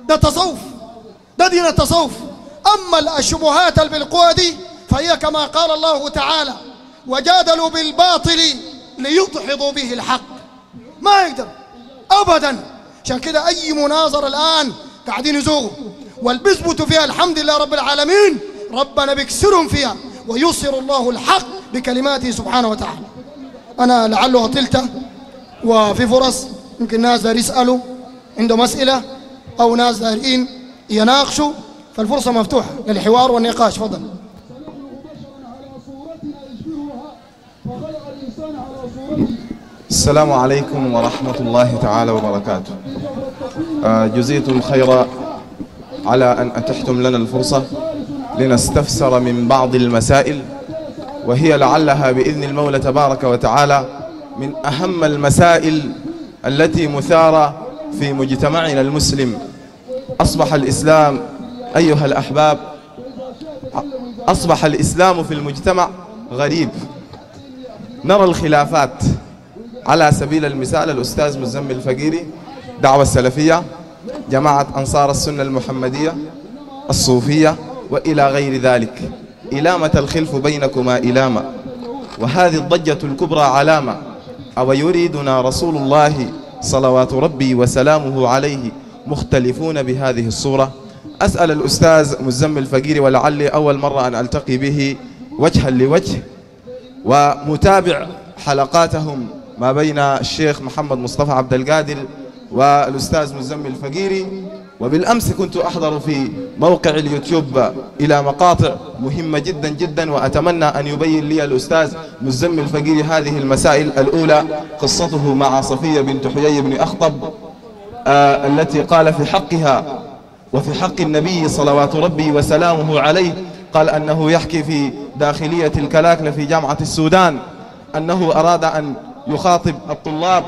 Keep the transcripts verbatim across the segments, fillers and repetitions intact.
ده تصوف، ده دين التصوف. أما الشبهات اللي بالقوة دي فهي كما قال الله تعالى: وجادلوا بالباطل ليدحضوا به الحق. ما يقدر أبدا. عشان كده أي مناظرة الآن قاعدين يزوغوا، واللي بيثبتوا فيها الحمد لله رب العالمين ربنا بيكسرهم فيها ويصر الله الحق بكلماته سبحانه وتعالى. أنا لعله أطلت، وفي فرص يمكن ناس دار يسألوا عندهم أسئلة أو ناس دارين يناقشوا، فالفرصة مفتوحة للحوار والنقاش. فضل. السلام عليكم ورحمة الله تعالى وبركاته. جزيتم خيرا على أن أتحتم لنا الفرصة لنستفسر من بعض المسائل، وهي لعلها بإذن المولى تبارك وتعالى من أهم المسائل التي مثارة في مجتمعنا المسلم. أصبح الإسلام أيها الأحباب، أصبح الإسلام في المجتمع غريب. نرى الخلافات. على سبيل المثال الأستاذ مزمل الفقيري، دعوة السلفية، جماعة أنصار السنة المحمدية، الصوفية، وإلى غير ذلك. إلامة الخلف بينكما إلامة، وهذه الضجة الكبرى علامة. أو يريدنا رسول الله صلوات ربي وسلامه عليه مختلفون بهذه الصورة؟ أسأل الأستاذ مزمل الفقيري، ولعلي أول مرة أن ألتقي به وجها لوجه، ومتابع حلقاتهم ما بين الشيخ محمد مصطفى عبد القادر والأستاذ مزمل الفقيري. وبالأمس كنت أحضر في موقع اليوتيوب إلى مقاطع مهمة جدا جدا، وأتمنى أن يبين لي الأستاذ مزمل الفقيري هذه المسائل. الأولى قصته مع صفية بنت حيي بن أخطب آه التي قال في حقها وفي حق النبي صلوات ربي وسلامه عليه، قال أنه يحكي في داخلية الكلاكلة في جامعة السودان أنه أراد أن يخاطب الطلاب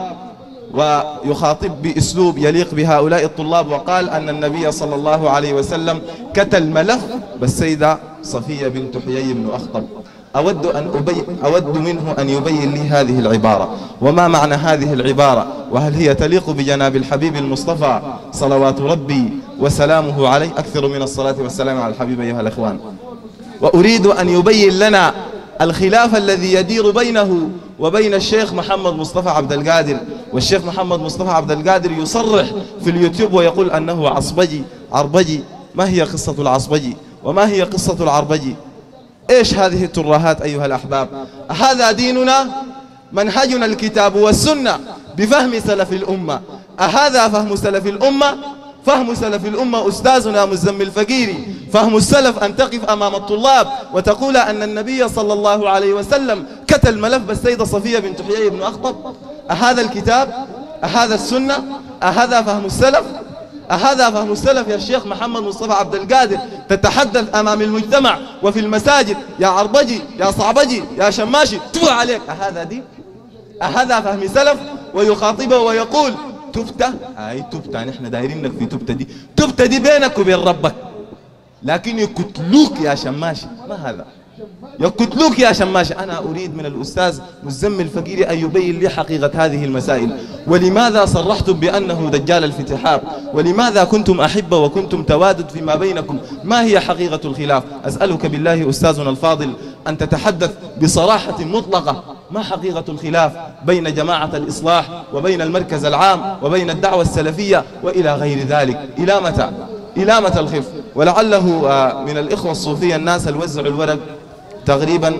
ويخاطب بأسلوب يليق بهؤلاء الطلاب، وقال أن النبي صلى الله عليه وسلم كتل ملف بالسيدة صفية بنت حيي بن أخطب. أود أن أبي أود منه أن يبين لي هذه العبارة، وما معنى هذه العبارة، وهل هي تليق بجناب الحبيب المصطفى صلوات ربي وسلامه عليه. أكثر من الصلاة والسلام على الحبيب أيها الأخوان. وأريد أن يبين لنا الخلاف الذي يدير بينه وبين الشيخ محمد مصطفى عبد القادر. والشيخ محمد مصطفى عبد القادر يصرح في اليوتيوب ويقول أنه عصبجي عربجي. ما هي قصة العصبجي وما هي قصة العربجي؟ إيش هذه الترهات أيها الأحباب؟ هذا ديننا؟ منهجنا الكتاب والسنة بفهم سلف الأمة. أهذا فهم سلف الأمة؟ فهم سلف الأمة أستاذنا مزمل الفقيري. فهم السلف أن تقف أمام الطلاب وتقول أن النبي صلى الله عليه وسلم كتل ملف بالسيدة صفية بنت حيي بن أخطب. أهذا الكتاب؟ أهذا السنة؟ أهذا فهم السلف؟ أهذا فهم السلف يا الشيخ محمد مصطفى عبد القادر؟ تتحدث أمام المجتمع وفي المساجد يا عربجي يا صعبجي يا شماشي تبغى عليك. أهذا دين؟ أهذا فهم سلف؟ ويخاطبه ويقول تبتة. أي تبتة، نحن دايرينك في تبتة دي. تبتة دي بينك وبين ربك، لكن يقتلوك يا شماشي. ما هذا؟ يقتلوك يا شماشي. أنا أريد من الأستاذ مزمل الفقيري أن يبين لي حقيقة هذه المسائل. ولماذا صرحتم بأنه دجال الفتحاب؟ ولماذا كنتم أحبة وكنتم توادد فيما بينكم؟ ما هي حقيقة الخلاف؟ أسألك بالله أستاذنا الفاضل أن تتحدث بصراحة مطلقة. ما حقيقة الخلاف بين جماعة الإصلاح وبين المركز العام وبين الدعوة السلفية وإلى غير ذلك؟ إلى متى؟ إلى متى الخف؟ ولعله من الإخوة الصوفية الناس اللي وزعوا الورق تقريبا،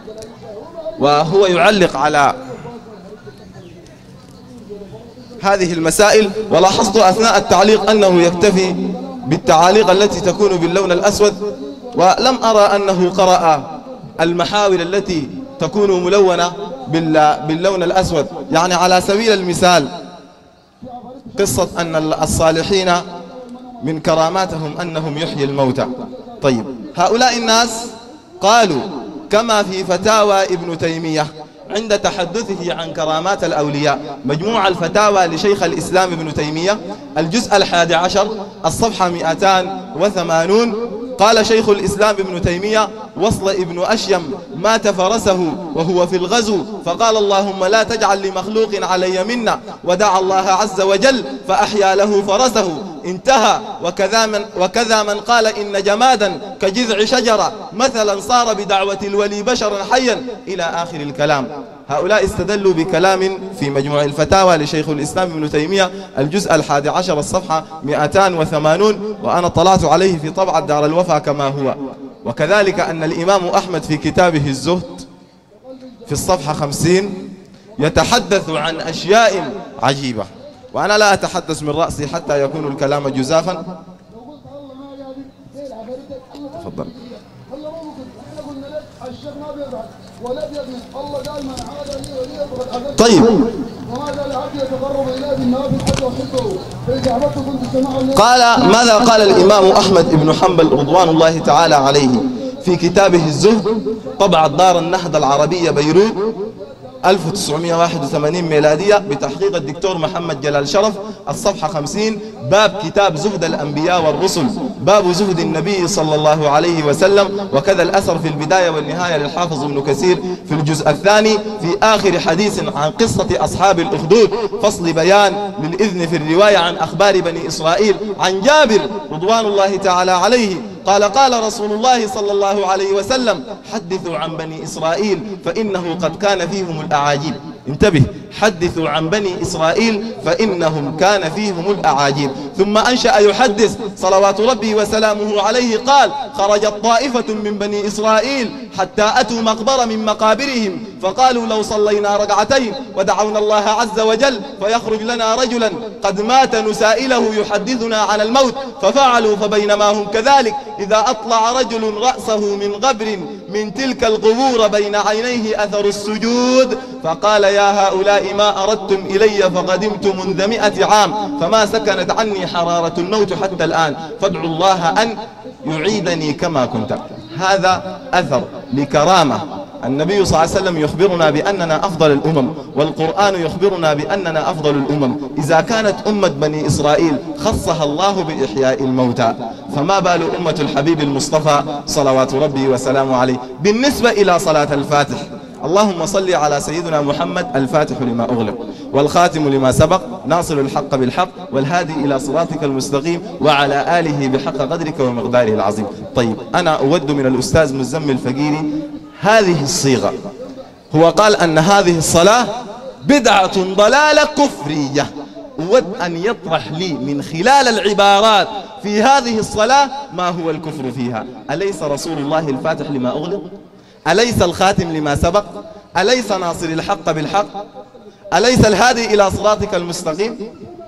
وهو يعلق على هذه المسائل. ولاحظت أثناء التعليق أنه يكتفي بالتعاليق التي تكون باللون الأسود، ولم أرى أنه قرأ المحاور التي تكون ملونة باللون الأسود. يعني على سبيل المثال قصة أن الصالحين من كراماتهم أنهم يحيي الموتى. طيب هؤلاء الناس قالوا كما في فتاوى ابن تيمية عند تحدثه عن كرامات الأولياء، مجموع الفتاوى لشيخ الإسلام ابن تيمية الجزء الحادي عشر الصفحة مئتان وثمانون، قال شيخ الإسلام ابن تيمية: وصل ابن أشيم مات فرسه وهو في الغزو، فقال اللهم لا تجعل لمخلوق علي منا، ودعا الله عز وجل فأحيا له فرسه، انتهى. وكذا من, وكذا من قال إن جمادا كجذع شجرة مثلا صار بدعوة الولي بشرا حيا إلى آخر الكلام. هؤلاء استدلوا بكلام في مجموع الفتاوى لشيخ الإسلام ابن تيمية الجزء الحادي عشر الصفحة مئتان وثمانون، وأنا طلعت عليه في طبعة دار الوفا كما هو. وكذلك أن الإمام أحمد في كتابه الزهد في الصفحة خمسين يتحدث عن أشياء عجيبة، وأنا لا أتحدث من رأسي حتى يكون الكلام جزافا. تفضل. طيب، قال ماذا قال الإمام أحمد بن حنبل رضوان الله تعالى عليه في كتابه الزهد طبعة دار النهضة العربية بيروت ألف وتسعمئة وواحد وثمانين ميلادية بتحقيق الدكتور محمد جلال شرف، الصفحة خمسين، باب كتاب زهد الأنبياء والرسل، باب زهد النبي صلى الله عليه وسلم. وكذا الأثر في البداية والنهاية للحافظ ابن كثير في الجزء الثاني في آخر حديث عن قصة أصحاب الأخدود، فصل بيان للإذن في الرواية عن أخبار بني إسرائيل، عن جابر رضوان الله تعالى عليه قال قال رسول الله صلى الله عليه وسلم حدثوا عن بني إسرائيل فإنه قد كان فيهم الأعاجيب. انتبه، حدثوا عن بني إسرائيل فإنهم كان فيهم الأعاجيب. ثم أنشأ يحدث صلوات ربي وسلامه عليه قال خرجت طائفة من بني إسرائيل حتى أتوا مقبرة من مقابرهم فقالوا لو صلينا ركعتين ودعونا الله عز وجل فيخرج لنا رجلا قد مات نسائله يحدثنا عن الموت، ففعلوا. فبينما هم كذلك إذا أطلع رجل رأسه من قبر من تلك القبور بين عينيه أثر السجود، فقال يا هؤلاء ما أردتم إلي فقدمت منذ مئة عام فما سكنت عني حرارة الموت حتى الآن، فادعوا الله أن يعيدني كما كنت. هذا أثر لكرامة. النبي صلى الله عليه وسلم يخبرنا بأننا أفضل الأمم، والقرآن يخبرنا بأننا أفضل الأمم. إذا كانت أمة بني إسرائيل خصها الله بإحياء الموتى، فما بال أمة الحبيب المصطفى صلوات ربي وسلامه عليه. بالنسبة إلى صلاة الفاتح، اللهم صل على سيدنا محمد الفاتح لما أغلق والخاتم لما سبق ناصر الحق بالحق والهادي إلى صراطك المستقيم وعلى آله بحق قدرك ومقداره العظيم. طيب، أنا أود من الأستاذ مزمل الفقيري هذه الصيغة. هو قال أن هذه الصلاة بدعة ضلالة كفرية. أود أن يطرح لي من خلال العبارات في هذه الصلاة ما هو الكفر فيها. أليس رسول الله الفاتح لما أغلق؟ أليس الخاتم لما سبق؟ أليس ناصر الحق بالحق؟ أليس الهادي إلى صراطك المستقيم؟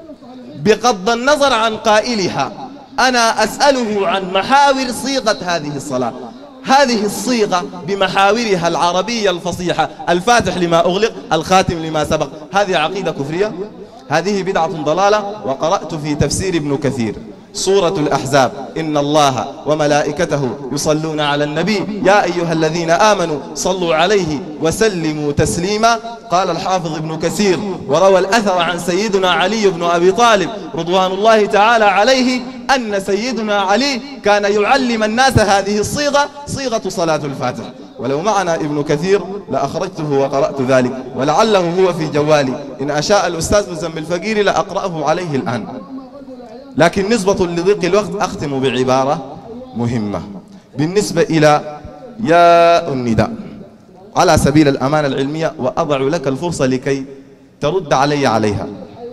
بغض النظر عن قائلها، أنا أسأله عن محاور صيغة هذه الصلاة. هذه الصيغة بمحاورها العربية الفصيحة، الفاتح لما أغلق، الخاتم لما سبق، هذه عقيدة كفرية؟ هذه بدعة ضلالة. وقرأت في تفسير ابن كثير سورة الأحزاب إن الله وملائكته يصلون على النبي يا أيها الذين آمنوا صلوا عليه وسلموا تسليما. قال الحافظ ابن كثير وروى الأثر عن سيدنا علي بن أبي طالب رضوان الله تعالى عليه أن سيدنا علي كان يعلم الناس هذه الصيغة، صيغة صلاة الفاتح. ولو معنا ابن كثير لأخرجته وقرأت ذلك، ولعله هو في جوالي، إن أشاء الأستاذ مزمل الفقيري لأقرأه عليه الآن. لكن نسبة لضيق الوقت أختم بعبارة مهمة بالنسبة إلى يا النداء على سبيل الأمانة العلمية، وأضع لك الفرصة لكي ترد علي عليها.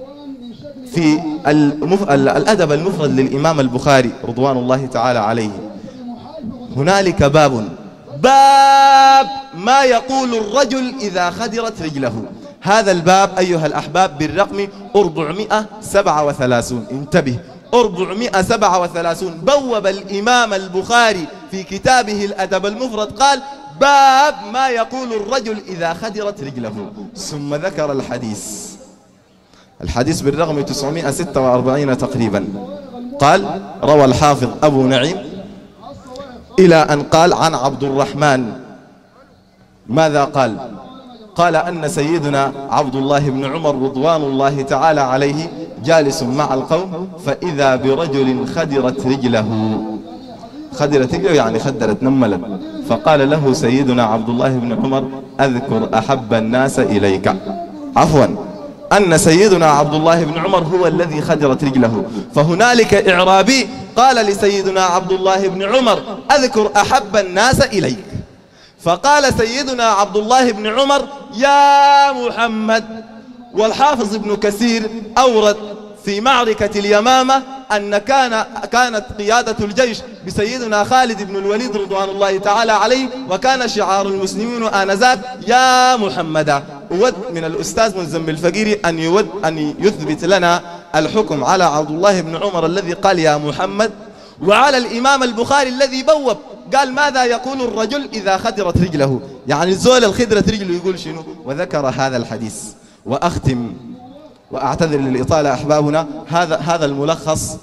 في المف... الأدب المفرد للإمام البخاري رضوان الله تعالى عليه هنالك باب باب ما يقول الرجل إذا خدرت رجله. هذا الباب أيها الأحباب بالرقم أربعمائة وسبعة وثلاثين. انتبه، أربعمائة وسبعة وثلاثين. بوب الإمام البخاري في كتابه الأدب المفرد قال باب ما يقول الرجل إذا خدرت رجله، ثم ذكر الحديث. الحديث بالرقم تسعمائة وستة وأربعين تقريبا. قال روى الحافظ أبو نعيم إلى أن قال عن عبد الرحمن. ماذا قال؟ قال أن سيدنا عبد الله بن عمر رضوان الله تعالى عليه جالس مع القوم فإذا برجل خدرت رجله. خدرت رجله يعني خدرت نملت. فقال له سيدنا عبد الله بن عمر أذكر أحب الناس إليك. عفوا، أن سيدنا عبد الله بن عمر هو الذي خدرت رجله. فهنالك إعرابي قال لسيدنا عبد الله بن عمر أذكر أحب الناس إليك، فقال سيدنا عبد الله بن عمر يا محمد. والحافظ ابن كثير أورد في معركة اليمامة أن كان كانت قيادة الجيش بسيدنا خالد بن الوليد رضوان الله تعالى عليه، وكان شعار المسلمين آنذاك يا محمد. أود من الأستاذ مزمل الفقيري أن يود أن يثبت لنا الحكم على عبد الله بن عمر الذي قال يا محمد، وعلى الإمام البخاري الذي بوب قال ماذا يقول الرجل إذا خدرت رجله، يعني الزول الخدرت رجله يقول شنو، وذكر هذا الحديث. وأختم وأعتذر للإطالة أحبابنا، هذا هذا الملخص،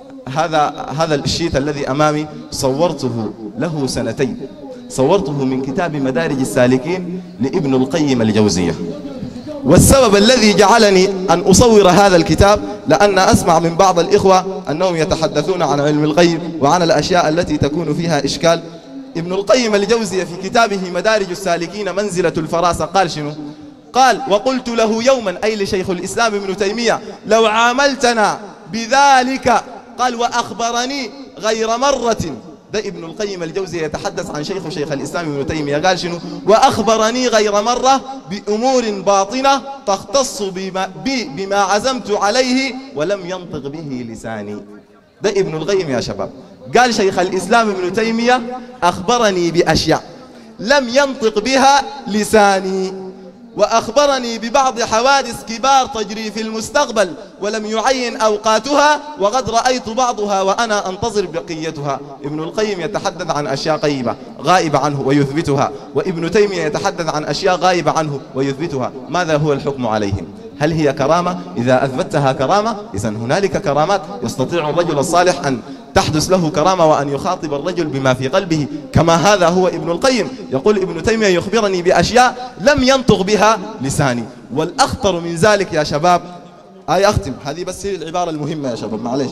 هذا هذا الشيت الذي أمامي صورته له سنتين، صورته من كتاب مدارج السالكين لابن القيم الجوزية. والسبب الذي جعلني أن أصور هذا الكتاب لأن أسمع من بعض الإخوة أنهم يتحدثون عن علم الغيب وعن الأشياء التي تكون فيها إشكال. ابن القيم الجوزية في كتابه مدارج السالكين منزلة الفراسة قال شنو؟ قال وقلت له يوما، أي لشيخ الإسلام ابن تيمية، لو عاملتنا بذلك، قال وأخبرني غير مرة. ده ابن القيم الجوزي يتحدث عن شيخ شيخ الإسلام ابن تيمية، قال شنو؟ وأخبرني غير مرة بأمور باطنة تختص بما, بما عزمت عليه ولم ينطق به لساني. ده ابن القيم يا شباب، قال شيخ الإسلام ابن تيمية أخبرني بأشياء لم ينطق بها لساني، وأخبرني ببعض حوادث كبار تجري في المستقبل ولم يعين أوقاتها، وقد رأيت بعضها وأنا أنتظر بقيتها. ابن القيم يتحدث عن أشياء غيبة غائبة عنه ويثبتها، وابن تيمية يتحدث عن أشياء غائبة عنه ويثبتها. ماذا هو الحكم عليهم؟ هل هي كرامة؟ إذا أثبتها كرامة إذن هنالك كرامات يستطيع الرجل الصالح أن تحدث له كرامة وأن يخاطب الرجل بما في قلبه، كما هذا هو ابن القيم. يقول ابن تيمية يخبرني بأشياء لم ينطق بها لساني. والأخطر من ذلك يا شباب، هاي أختم، هذه بس هي العبارة المهمة يا شباب، معليش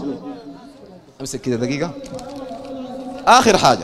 أمسك كده دقيقة. آخر حاجة،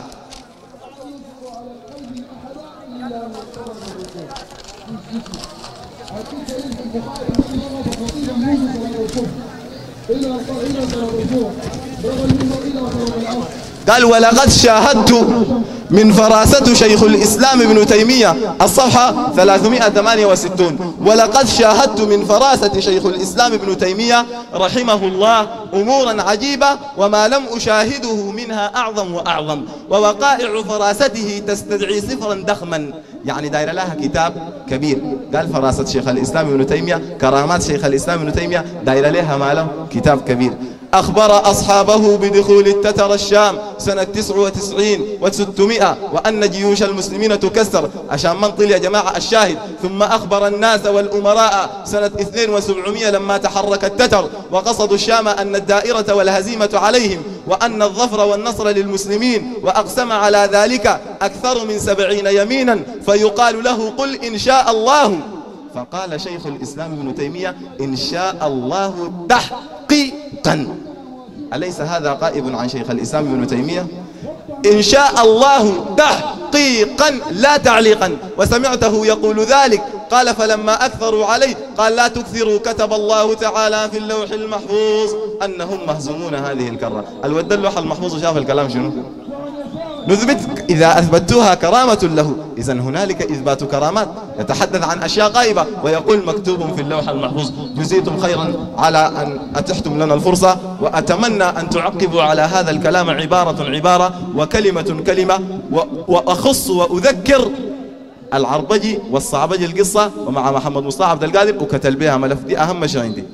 قال ولقد شاهدت من فراسة شيخ الإسلام ابن تيمية، الصفحة ثلاثمائة وثمانية وستين، ولقد شاهدت من فراسة شيخ الإسلام ابن تيمية رحمه الله أمورا عجيبة وما لم أشاهده منها أعظم وأعظم، ووقائع فراسته تستدعي صفرا ضخما. يعني داير لها كتاب كبير، قال فراسة شيخ الإسلام ابن تيمية، كرامات شيخ الإسلام ابن تيمية، داير لها ماله كتاب كبير. أخبر أصحابه بدخول التتر الشام سنة تسعة وتسعين وستمائة، وأن جيوش المسلمين تكسر، عشان منطل يا جماعة الشاهد. ثم أخبر الناس والأمراء سنة اثنين وسبعمائة لما تحرك التتر وقصدوا الشام أن الدائرة والهزيمة عليهم وأن الظفر والنصر للمسلمين، وأقسم على ذلك أكثر من سبعين يمينا، فيقال له قل إن شاء الله. فقال شيخ الإسلام ابن تيمية إن شاء الله تحقيقا. أليس هذا غائب عن شيخ الإسلام ابن تيمية؟ إن شاء الله تحقيقا لا تعليقا. وسمعته يقول ذلك، قال فلما أكثروا عليه قال لا تكثروا، كتب الله تعالى في اللوح المحفوظ أنهم مهزومون هذه الكرة. الود اللوح المحفوظ شاف الكلام شنو؟ نثبت إذا أثبتوها كرامة له، إذن هنالك إثبات كرامات. يتحدث عن أشياء غائبة ويقول مكتوب في اللوح المحفوظ. جزيتم خيرا على أن أتحتم لنا الفرصة، وأتمنى أن تعقبوا على هذا الكلام عبارة عبارة وكلمة كلمة، وأخص وأذكر العربجي والصعبجي القصة ومع محمد مصطفى عبد القادر وكتل بها ملف. دي أهم شيء عندي.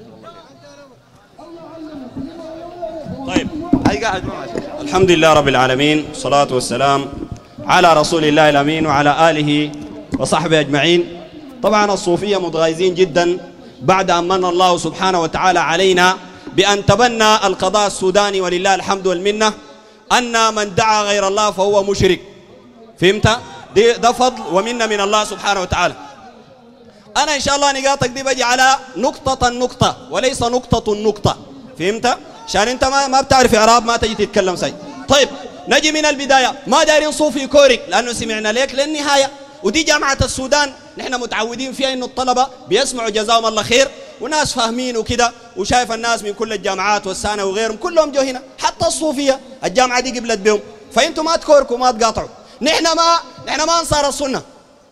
طيب الحمد لله رب العالمين، والصلاة والسلام على رسول الله الأمين وعلى آله وصحبه أجمعين. طبعا الصوفية متغايزين جدا بعد أن من الله سبحانه وتعالى علينا بأن تبنى القضاء السوداني ولله الحمد والمنة، أن من دعا غير الله فهو مشرك. فهمت؟ ده فضل ومنة من الله سبحانه وتعالى. أنا إن شاء الله نقاطك دي بجي على نقطة النقطة وليس نقطة النقطة. فهمت؟ عشان انت ما ما بتعرف اعراب ما تجي تتكلم سي. طيب نجي من البدايه، ما دايرين صوفي كورك لانه سمعنا ليك للنهايه، ودي جامعه السودان نحن متعودين فيها إنه الطلبة بيسمعوا جزاهم الله خير وناس فاهمين وكده، وشايف الناس من كل الجامعات والسنة وغيرهم كلهم جو هنا، حتى الصوفية الجامعة دي قبلت بهم، فأنتم ما تكوركوا ما تقاطعوا. نحن ما نحن ما أنصار السنة.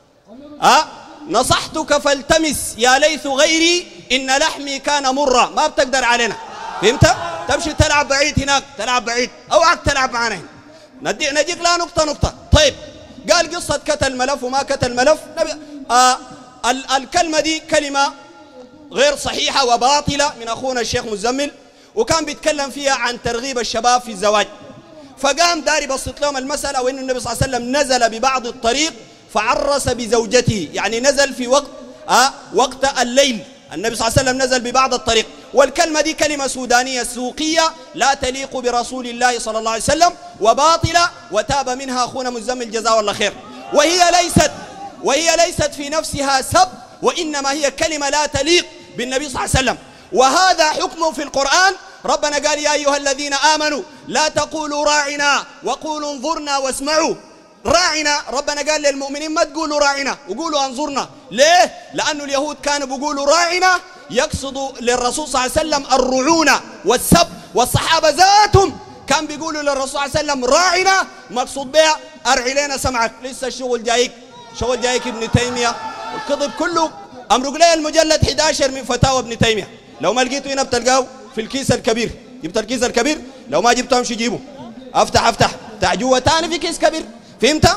أه؟ نصحتك فالتمس يا ليث غيري إن لحمي كان مرة، ما بتقدر علينا. فهمت؟ تمشي تلعب بعيد هناك، تلعب بعيد، اوعك تلعب معنا هنا. ندي نجيك لا نقطة نقطة. طيب قال قصة كتل ملف وما كتل ملف. آه ال الكلمة دي كلمة غير صحيحة وباطلة من أخونا الشيخ مزمل، وكان بيتكلم فيها عن ترغيب الشباب في الزواج، فقام داري بسط لهم المسألة وإنه النبي صلى الله عليه وسلم نزل ببعض الطريق فعرس بزوجته، يعني نزل في وقت آه وقت الليل، النبي صلى الله عليه وسلم نزل ببعض الطريق. والكلمة دي كلمة سودانية سوقية لا تليق برسول الله صلى الله عليه وسلم وباطلة، وتاب منها أخونا مزمل جزاه الله خير. وهي ليست وهي ليست في نفسها سب، وإنما هي كلمة لا تليق بالنبي صلى الله عليه وسلم، وهذا حكمه في القرآن. ربنا قال يا أيها الذين آمنوا لا تقولوا راعنا وقولوا انظرنا واسمعوا. راعنا ربنا قال للمؤمنين ما تقولوا راعنا وقولوا انظرنا. ليه؟ لأنه اليهود كانوا بيقولوا راعنا يقصدوا للرسول صلى الله عليه وسلم الرعونة والسب، والصحابة ذاتهم كان بيقولوا للرسول صلى الله عليه وسلم راعنا مقصود بها أرعي لنا سمعك. لسه الشغل جايك، شغل جايك ابن تيمية الكذب كله. أمرق لي المجلد أحد عشر من فتاوى ابن تيمية، لو ما لقيته هنا بتلقاه في الكيس الكبير. جبت الكيس الكبير؟ لو ما جبته امشي جيبه، افتح افتح بتاع جوا تاني في كيس كبير. فهمت؟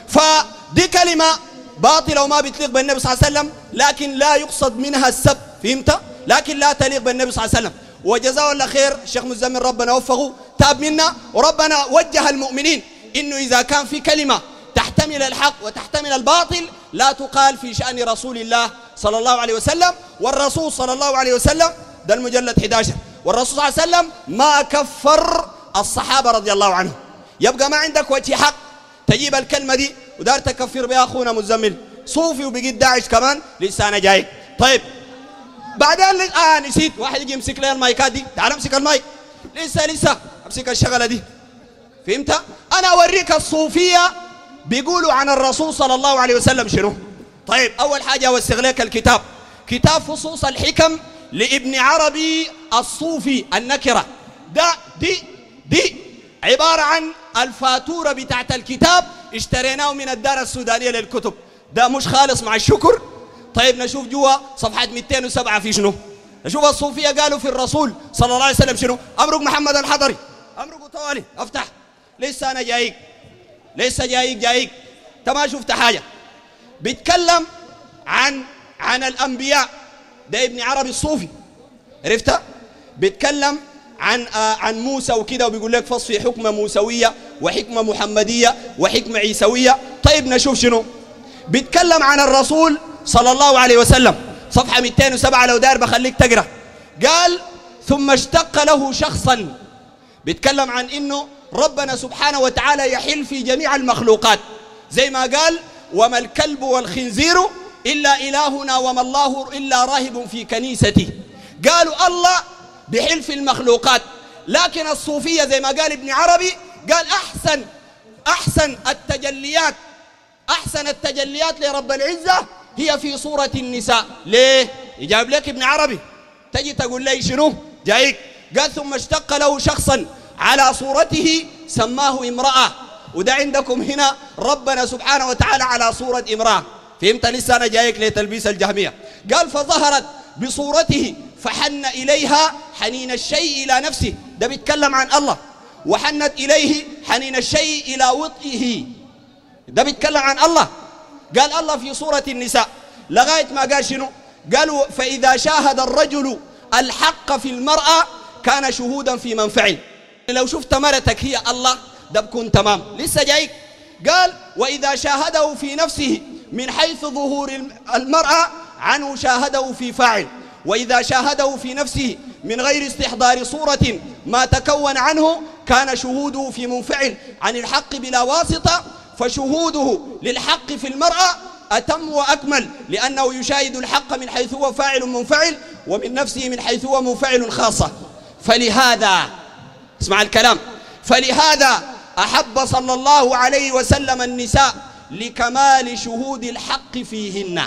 فدي كلمة باطلة وما بتليق بالنبي صلى الله عليه وسلم، لكن لا يقصد منها السب. فهمت؟ لكن لا تليق بالنبي صلى الله عليه وسلم. وجزاه الله خير الشيخ مزمل، ربنا وفقه تاب منا، وربنا وجه المؤمنين انه اذا كان في كلمة تحتمل الحق وتحتمل الباطل لا تقال في شأن رسول الله صلى الله عليه وسلم. والرسول صلى الله عليه وسلم ده المجلد أحد عشر، والرسول صلى الله عليه وسلم ما كفر الصحابة رضي الله عنهم. يبقى ما عندك وجه حق تجيب الكلمة دي ودار تكفر بها أخونا مزمل صوفي وبقيت داعش كمان لسه أنا جاي. طيب بعدين آه نسيت واحد يجي يمسك لي المايكات دي، تعال امسك المايك. لسه لسه امسك الشغلة دي. فهمت؟ أنا أوريك الصوفية بيقولوا عن الرسول صلى الله عليه وسلم شنو. طيب أول حاجة أوسغ لك الكتاب، كتاب فصوص الحكم لابن عربي الصوفي النكرة. ده دي دي عبارة عن الفاتورة بتاعت الكتاب، اشتريناه من الدار السودانية للكتب. ده مش خالص مع الشكر. طيب نشوف جوا صفحة مئتين وسبعة في شنو. نشوف الصوفية قالوا في الرسول صلى الله عليه وسلم شنو. أمرق محمد الحضري، أمرق طوالي افتح. لسه أنا جايك، لسه جايك جايك انت ما شفت حاجة. بيتكلم عن عن الأنبياء، ده ابن عربي الصوفي، عرفت؟ بيتكلم عن آه عن موسى وكده، وبيقول لك فصل حكمة موسوية وحكمة محمدية وحكمة عيسوية. طيب نشوف شنو. بيتكلم عن الرسول صلى الله عليه وسلم صفحة مئتين وسبعة، لو داير بخليك تقرأ. قال ثم اشتق له شخصا. بيتكلم عن انه ربنا سبحانه وتعالى يحل في جميع المخلوقات، زي ما قال وما الكلب والخنزير إلا إلهنا وما الله إلا راهب في كنيسته. قالوا الله بحل في المخلوقات، لكن الصوفية زي ما قال ابن عربي قال أحسن أحسن التجليات أحسن التجليات لرب العزة هي في صورة النساء. ليه؟ يجاب لك ابن عربي، تجي تقول لي شنو جايك. قال ثم اشتق له شخصا على صورته سماه امرأة، وده عندكم هنا ربنا سبحانه وتعالى على صورة امرأة. فهمت؟ لسه أنا جايك لتلبيس الجهمية. قال فظهرت بصورته فحن إليها حنين الشيء إلى نفسه. ده بيتكلم عن الله. وحنت إليه حنين الشيء إلى وطئه. ده بيتكلم عن الله. قال الله في صورة النساء لغاية ما قال شنو. قالوا فإذا شاهد الرجل الحق في المرأة كان شهودا في منفعل. لو شفت مرتك هي الله ده بكون تمام. لسه جايك. قال وإذا شاهده في نفسه من حيث ظهور المرأة عنه شاهده في فاعل، وإذا شاهده في نفسه من غير استحضار صورة ما تكون عنه كان شهوده في منفعل عن الحق بلا واسطة، فشهوده للحق في المرأة أتم وأكمل، لأنه يشاهد الحق من حيث هو فاعل منفعل، ومن نفسه من حيث هو منفعل خاصة. فلهذا اسمع الكلام، فلهذا أحب صلى الله عليه وسلم النساء لكمال شهود الحق فيهن.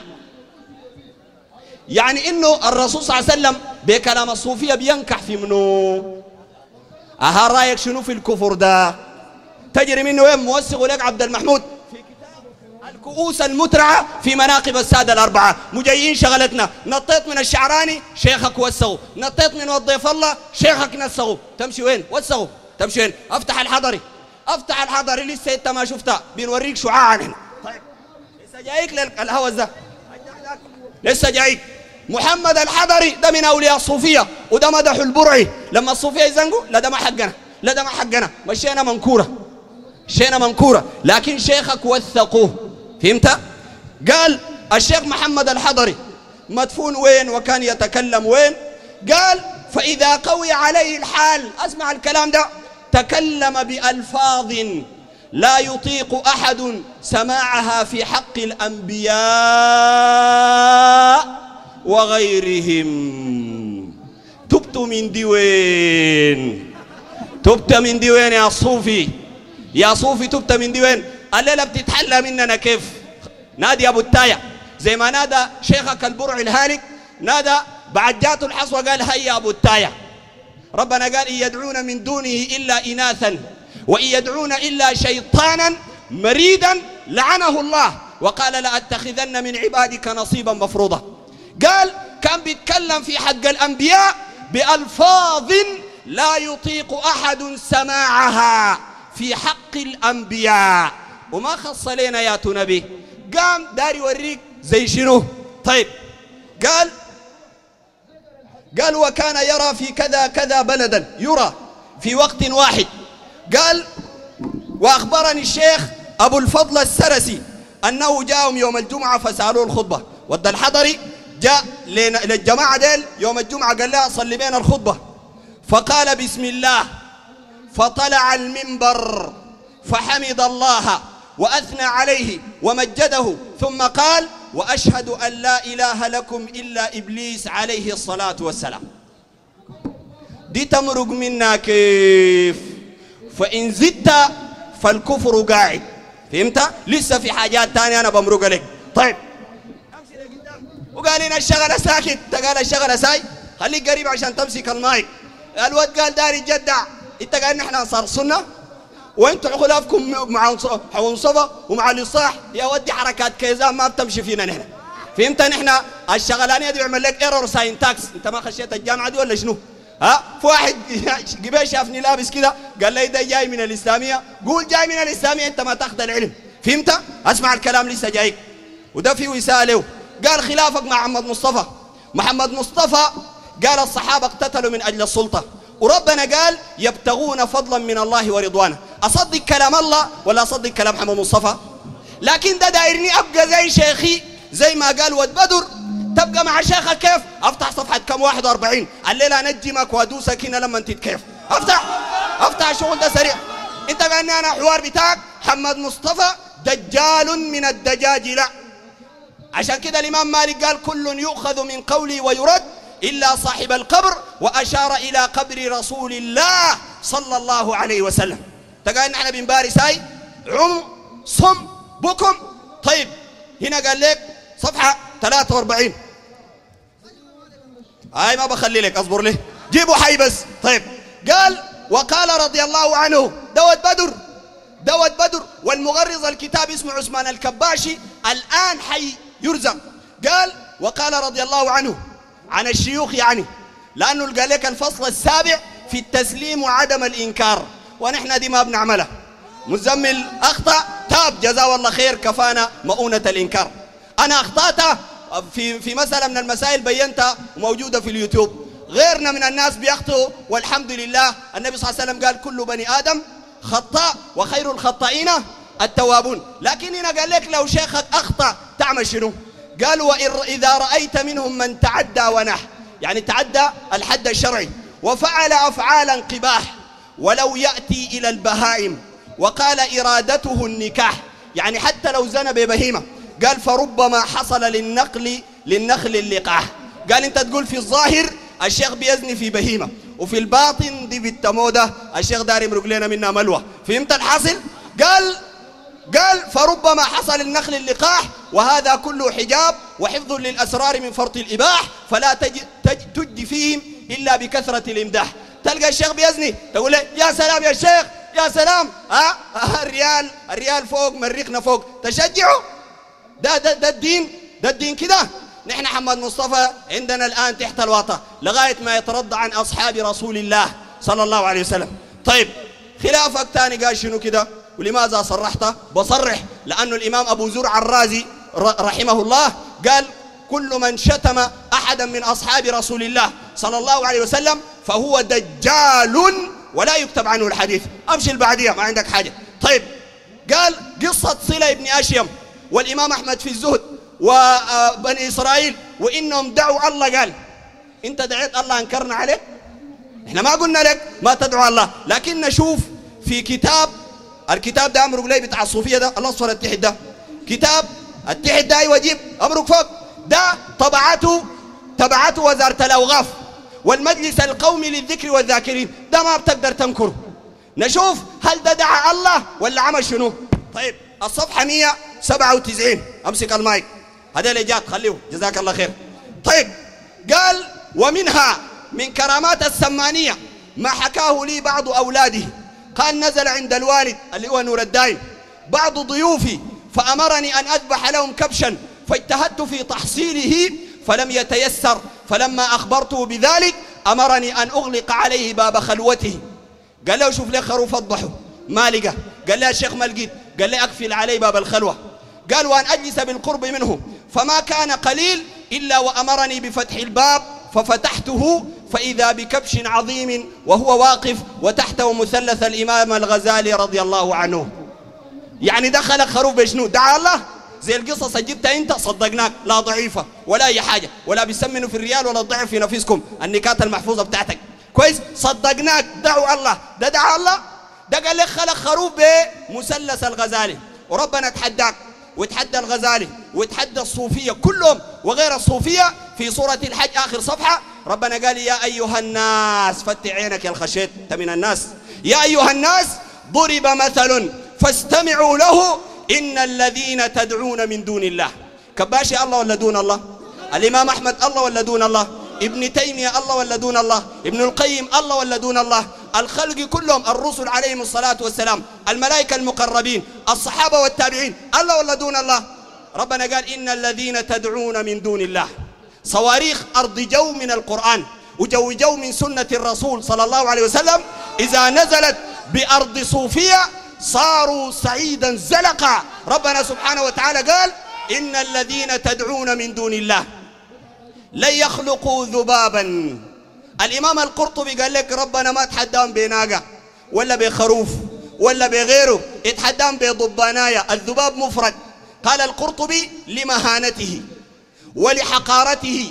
يعني إنه الرسول صلى الله عليه وسلم بكلام الصوفية بينكح في منه. أها رأيك شنو في الكفر ده؟ تجري منه وين موثق لك عبد المحمود في كتاب الكؤوس المترعة في مناقب السادة الأربعة. مجيين شغلتنا، نطيت من الشعراني شيخك وسغوا، نطيت من وضيف الله شيخك نسغوا. تمشي وين؟ وسغوا. تمشي وين؟ افتح الحضري، افتح الحضري لسه انت ما شفتها، بنوريك شعاعا هنا. طيب لسه جايك الهوس ده، لسه جايك. محمد الحضري ده من اولياء الصوفيه، وده مدحوا البرعي لما الصوفيه يزنقوا، لا ده ما حقنا، لا ده ما حقنا، مشينا منكوره، مشينا منكوره، لكن شيخك وثقوه. فهمت؟ قال الشيخ محمد الحضري مدفون وين وكان يتكلم وين؟ قال فإذا قوي عليه الحال، اسمع الكلام ده، تكلم بألفاظ لا يطيق أحد سماعها في حق الأنبياء وغيرهم. تبت من دي وين؟ تبت من دي وين يا صوفي؟ يا صوفي تبت من دي وين؟ الليلة بتتحلى مننا كيف؟ نادي أبو التاية زي ما نادى شيخك البرع الهالك، نادى بعد جاته الحصوة قال هيا أبو التاية. ربنا قال إن يدعون من دونه إلا إناثا وإن يدعون إلا شيطانا مريدا لعنه الله، وقال لأتخذن من عبادك نصيبا مفروضا. قال كان بيتكلم في حق الأنبياء بألفاظ لا يطيق أحد سماعها في حق الأنبياء، وما خص لنا يا نبي. قام داري يوريك زي شنو؟ طيب قال قال وكان يرى في كذا كذا بلدا، يرى في وقت واحد. قال وأخبرني الشيخ أبو الفضل السرسي أنه جاءهم يوم الجمعة فسألوه الخطبة، ودى الحضري جاء للجماعة ديل يوم الجمعة قال لها صلي بين الخطبة، فقال بسم الله، فطلع المنبر فحمد الله وأثنى عليه ومجده، ثم قال وأشهد أن لا إله لكم إلا إبليس عليه الصلاة والسلام. دي تمرق منا كيف؟ فإن زدت فالكفر قاعد. فهمت؟ لسه في حاجات تانية أنا بمرق لك. طيب وقال لنا الشغل ساكت، قال الشغل ساي خليك قريب عشان تمسك المايك. الواد قال داري جدع، انت قال نحن انصار السنه وانتوا خلافكم مع مصطفى ومع الاصلاح، يا ودي حركات كيزان ما بتمشي فينا نحن. فهمت؟ نحن الشغلانيه دي بيعمل لك ايرور ساينتاكس. انت ما خشيت الجامعه دي ولا شنو؟ ها في واحد قبل شافني لابس كده قال لي ده جاي من الاسلاميه، قول جاي من الاسلاميه انت ما تاخذ العلم. فهمت؟ اسمع الكلام لسه جايك. وده في وساله قال خلافك مع محمد مصطفى. محمد مصطفى قال الصحابه اقتتلوا من اجل السلطه، وربنا قال يبتغون فضلا من الله ورضوانه. اصدق كلام الله ولا اصدق كلام محمد مصطفى؟ لكن ده دايرني ابقى زي شيخي، زي ما قال ود بدر تبقى مع شيخك كيف؟ افتح صفحه كم واحد وأربعين الليله انجمك وادوسك هنا لما تتكيف. افتح افتح الشغل ده سريع. انت قال انا حوار بتاعك محمد مصطفى دجال من الدجاجله. عشان كده الامام مالك قال كل يؤخذ من قولي ويرد إلا صاحب القبر، وأشار إلى قبر رسول الله صلى الله عليه وسلم. تقال نحن بنبارس هاي عم صم بكم. طيب هنا قال لك صفحة ثلاثة وأربعين، هاي ما بخلي لك اصبر لي جيبوا حي بس. طيب قال وقال رضي الله عنه دوت بدر دوت بدر والمغرز الكتاب اسمه عثمان الكباشي الآن حي يرزق. قال وقال رضي الله عنه عن الشيوخ، يعني لأنه قال لك الفصل السابع في التسليم وعدم الإنكار، ونحن دي ما بنعملها. مزمل أخطأ تاب جزاه الله خير، كفانا مؤونة الإنكار. أنا أخطأت في في مسألة من المسائل بينتها وموجودة في اليوتيوب. غيرنا من الناس بيخطئوا والحمد لله. النبي صلى الله عليه وسلم قال كل بني آدم خطاء وخير الخطائين التوابون. لكن هنا قال لك لو شيخك أخطأ تعمل شنو؟ قال وإذا رأيت منهم من تعدى ونح، يعني تعدى الحد الشرعي وفعل أفعالا قباح ولو يأتي إلى البهائم، وقال إرادته النكاح، يعني حتى لو زنى ببهيمة، قال فربما حصل للنقل للنخل اللقاح. قال انت تقول في الظاهر الشيخ بيزني في بهيمة، وفي الباطن دي بالتمودة الشيخ داري يمرق لنا منها ملوى. فهمت الحاصل؟ قال قال فربما حصل النخل اللقاح وهذا كله حجاب وحفظ للأسرار من فرط الإباح فلا تجد, تجد, تجد فيهم إلا بكثرة الإمداح. تلقى الشيخ بيزني تقول له يا سلام يا شيخ يا سلام ها أه؟ الريال الريال فوق مريخنا فوق تشجعه. ده ده ده الدين ده الدين كده. نحن محمد مصطفى عندنا الآن تحت الواطة لغاية ما يترضى عن أصحاب رسول الله صلى الله عليه وسلم. طيب خلافك تاني قال شنو كده ولماذا صرحت؟ بصرح لأنه الإمام أبو زرع الرازي رحمه الله قال كل من شتم أحدا من أصحاب رسول الله صلى الله عليه وسلم فهو دجال ولا يكتب عنه الحديث. أمشي البعدية ما عندك حاجة. طيب قال قصة صلة ابن أشيم والإمام أحمد في الزهد وبني إسرائيل وإنهم دعوا الله. قال أنت دعيت الله أنكرنا عليك؟ إحنا ما قلنا لك ما تدعو الله، لكن نشوف في كتاب الكتاب ده أمرك لي بتاع الصوفية ده الأصفر التحت ده كتاب التحت ده يجيب أمرك فوق ده طبعته تبعته وزارة الأوقاف والمجلس القومي للذكر والذاكرين. ده ما بتقدر تنكره. نشوف هل ده دعا الله ولا عمل شنو. طيب الصفحة مية وسبعة وتسعين أمسك المايك هذا اللي جات خليه جزاك الله خير. طيب قال ومنها من كرامات السمانية ما حكاه لي بعض أولاده. قال نزل عند الوالد اللي هو نور الدايم بعض ضيوفي فأمرني أن أذبح لهم كبشا فاجتهدت في تحصيله فلم يتيسر فلما أخبرته بذلك أمرني أن أغلق عليه باب خلوته. قال له شوف لي خروف أضبحه ما لقى. قال لي الشيخ ما لقيت. قال لي أقفل عليه باب الخلوة. قال وأن أجلس بالقرب منه فما كان قليل إلا وأمرني بفتح الباب ففتحته فإذا بكبش عظيم وهو واقف وتحته مثلث الإمام الغزالي رضي الله عنه. يعني دخل خروف بشنو دعا الله زي القصص جبتها انت صدقناك لا ضعيفة ولا أي حاجة ولا بيسمنوا في الريال ولا الضعف في نفسكم النكات المحفوظة بتاعتك كويس. صدقناك دعوا الله. ده دعا الله. ده قال لك خلق خروف بمثلث الغزالي وربنا تحداك وتحدى الغزالي وتحدى الصوفية كلهم وغير الصوفية. في سورة الحج آخر صفحة ربنا قال يا أيها الناس فتح عينك يا الخشيت انت من الناس. يا أيها الناس ضرب مثل فاستمعوا له إن الذين تدعون من دون الله. كباشي الله ولا دون الله؟ الإمام أحمد الله ولا دون الله؟ ابن تيمية الله ولا دون الله؟ ابن القيم الله ولا دون الله؟ الخلق كلهم الرسل عليهم الصلاة والسلام الملائكة المقربين الصحابة والتابعين الله ولا دون الله؟ ربنا قال إن الذين تدعون من دون الله صواريخ أرض جو من القرآن وجو جو من سنة الرسول صلى الله عليه وسلم إذا نزلت بأرض صوفية صاروا سعيدا زلقا. ربنا سبحانه وتعالى قال إن الذين تدعون من دون الله لن يخلقوا ذبابا. الإمام القرطبي قال لك ربنا ما تحداهم بناقة ولا بخروف ولا بغيره اتحداهم بضبانايا. الذباب مفرد. قال القرطبي لمهانته ولحقارته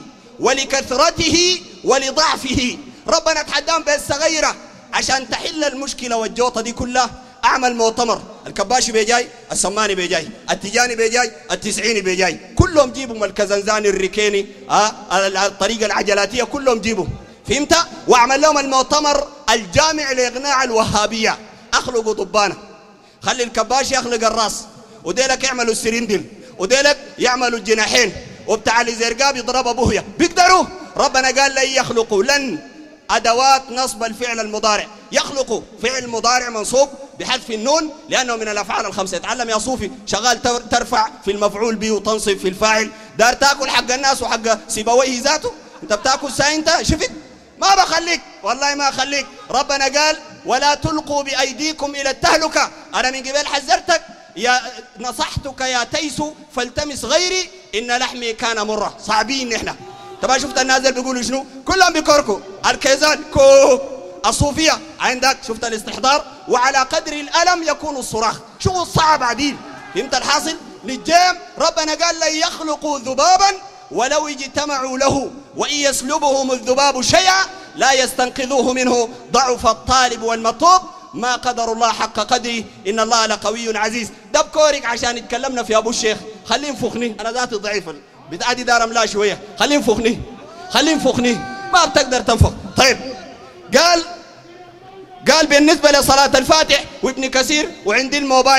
ولكثرته ولضعفه. ربنا تحداهم بالصغيرة عشان تحل المشكلة والجوطة دي كلها. أعمل مؤتمر الكباشي بيجاي السماني بيجاي التجاني بيجاي التسعيني بيجاي كلهم جيبوا الكزنزاني الركيني آه الطريقة العجلاتية كلهم جيبوا فهمت. واعمل لهم المؤتمر الجامع لإقناع الوهابية. أخلقوا ضبانة خلي الكباشي يخلق الراس وديلك يعملوا السرندل وديلك يعملوا الجناحين وبتاع الزرقاب يضرب أبوهيا بيقدروا. ربنا قال لن يخلقوا لن أدوات نصب الفعل المضارع. يخلق فعل مضارع منصوب بحذف النون لأنه من الأفعال الخمسة. اتعلم يا صوفي شغال ترفع في المفعول به وتنصب في الفاعل. دار تاكل حق الناس وحق سيبويه ذاته انت بتاكل ساي انت شفت ما بخليك والله ما أخليك. ربنا قال ولا تلقوا بأيديكم إلى التهلكة. أنا من قبل حذرتك يا نصحتك يا تيس فالتمس غيري إن لحمي كان مرة. صعبين نحن. تبا شفت النازل بيقولوا شنو كلهم بيكركوا الكيزان كو. الصوفية عندك شفت الاستحضار وعلى قدر الألم يكون الصراخ. شو الصعب عديل فهمت الحاصل للجام. ربنا قال لن يخلقوا ذبابا ولو اجتمعوا له وإن يسلبهم الذباب شيئا لا يستنقذوه منه ضعف الطالب والمطلوب ما قدر الله حق قدره إن الله لقوي عزيز. ده بكورك عشان يتكلمنا في أبو الشيخ. خليه ينفخني أنا ذاتي ضعيف بتاعتي دار ملا شوية. خليه ينفخني خليه ينفخني ما بتقدر تنفخ. طيب قال قال بالنسبة لصلاة الفاتح وابن كثير وعندي الموبايل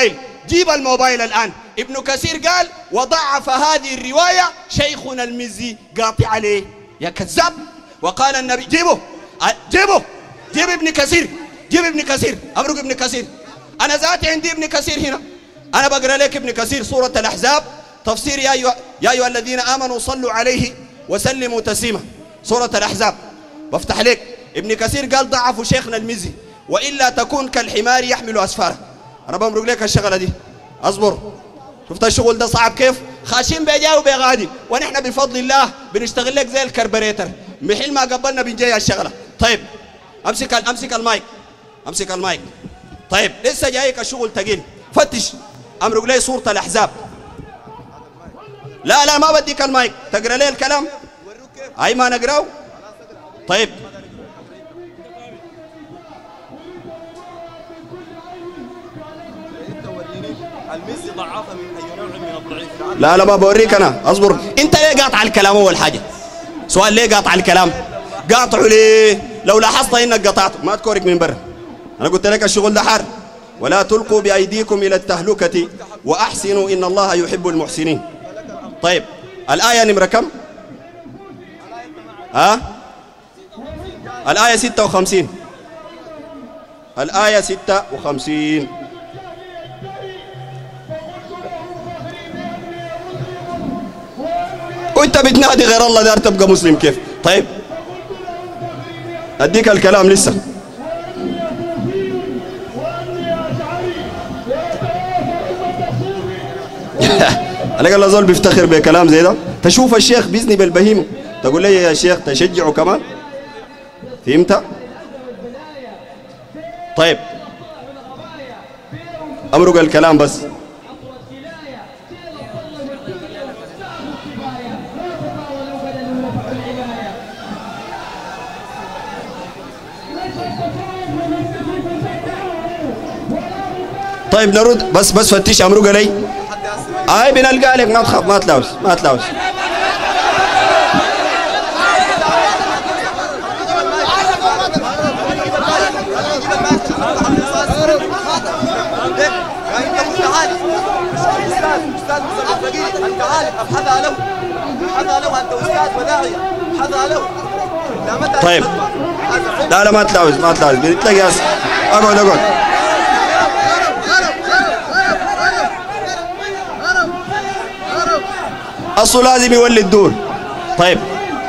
جيب الموبايل الآن. ابن كثير قال وضعف هذه الرواية شيخنا المزي، قاطع عليه يا كذاب. وقال النبي جيبه جيبه جيب ابن كثير، جيب ابن كثير، أبرق ابن كثير. أنا ذاتي عندي ابن كثير هنا، أنا بقرأ لك ابن كثير سورة الأحزاب تفسير يا أيها يا أيها الذين آمنوا صلوا عليه وسلموا تسليما، سورة الأحزاب بفتح لك. ابن كثير قال ضعفوا شيخنا المزي وإلا تكون كالحمار يحمل أسفاره. أنا بمرق لك الشغلة دي، أصبر. شفت الشغل ده صعب كيف؟ خاشين بيجاي وبيغادي، ونحن بفضل الله بنشتغل لك زي الكربريتر، محل ما قبلنا بنجي الشغلة. طيب امسك امسك المايك، امسك المايك. طيب لسه جايك الشغل تقيل، فتش امرق لي سورة الأحزاب. لا لا ما بديك المايك، تقرا لي الكلام. اي ما نقراه. طيب المزي ضعافه من اي نوع من الضعيف. لا لا ما بوريك انا، اصبر. انت ليه قاطع الكلام؟ اول حاجه سؤال، ليه قاطع الكلام؟ قاطعه ليه؟ لو لاحظت انك قطعته ما تكورك من برا. انا قلت لك الشغل ده حار. ولا تلقوا بايديكم الى التهلكه واحسنوا ان الله يحب المحسنين. طيب الايه نمره كم؟ ها؟ الايه ستة وخمسين. الايه ستة وخمسين. وانت بتنادي غير الله دار تبقى مسلم كيف؟ طيب اديك الكلام لسه. على الاقل زول بيفتخر بكلام زي ده. تشوف الشيخ بيزني بالبهيمه تقول لي يا شيخ تشجعه كمان. فهمت؟ طيب امرق الكلام بس. طيب نرد بس بس فتش امرق لي. اي بنلقى لك، ما تخاف، ما تلاوس ما تلاوس. طيب لا لا ما تلاوز ما تلاوز بتلاقي. اقعد اقعد. اصله لازم يولي الدور. طيب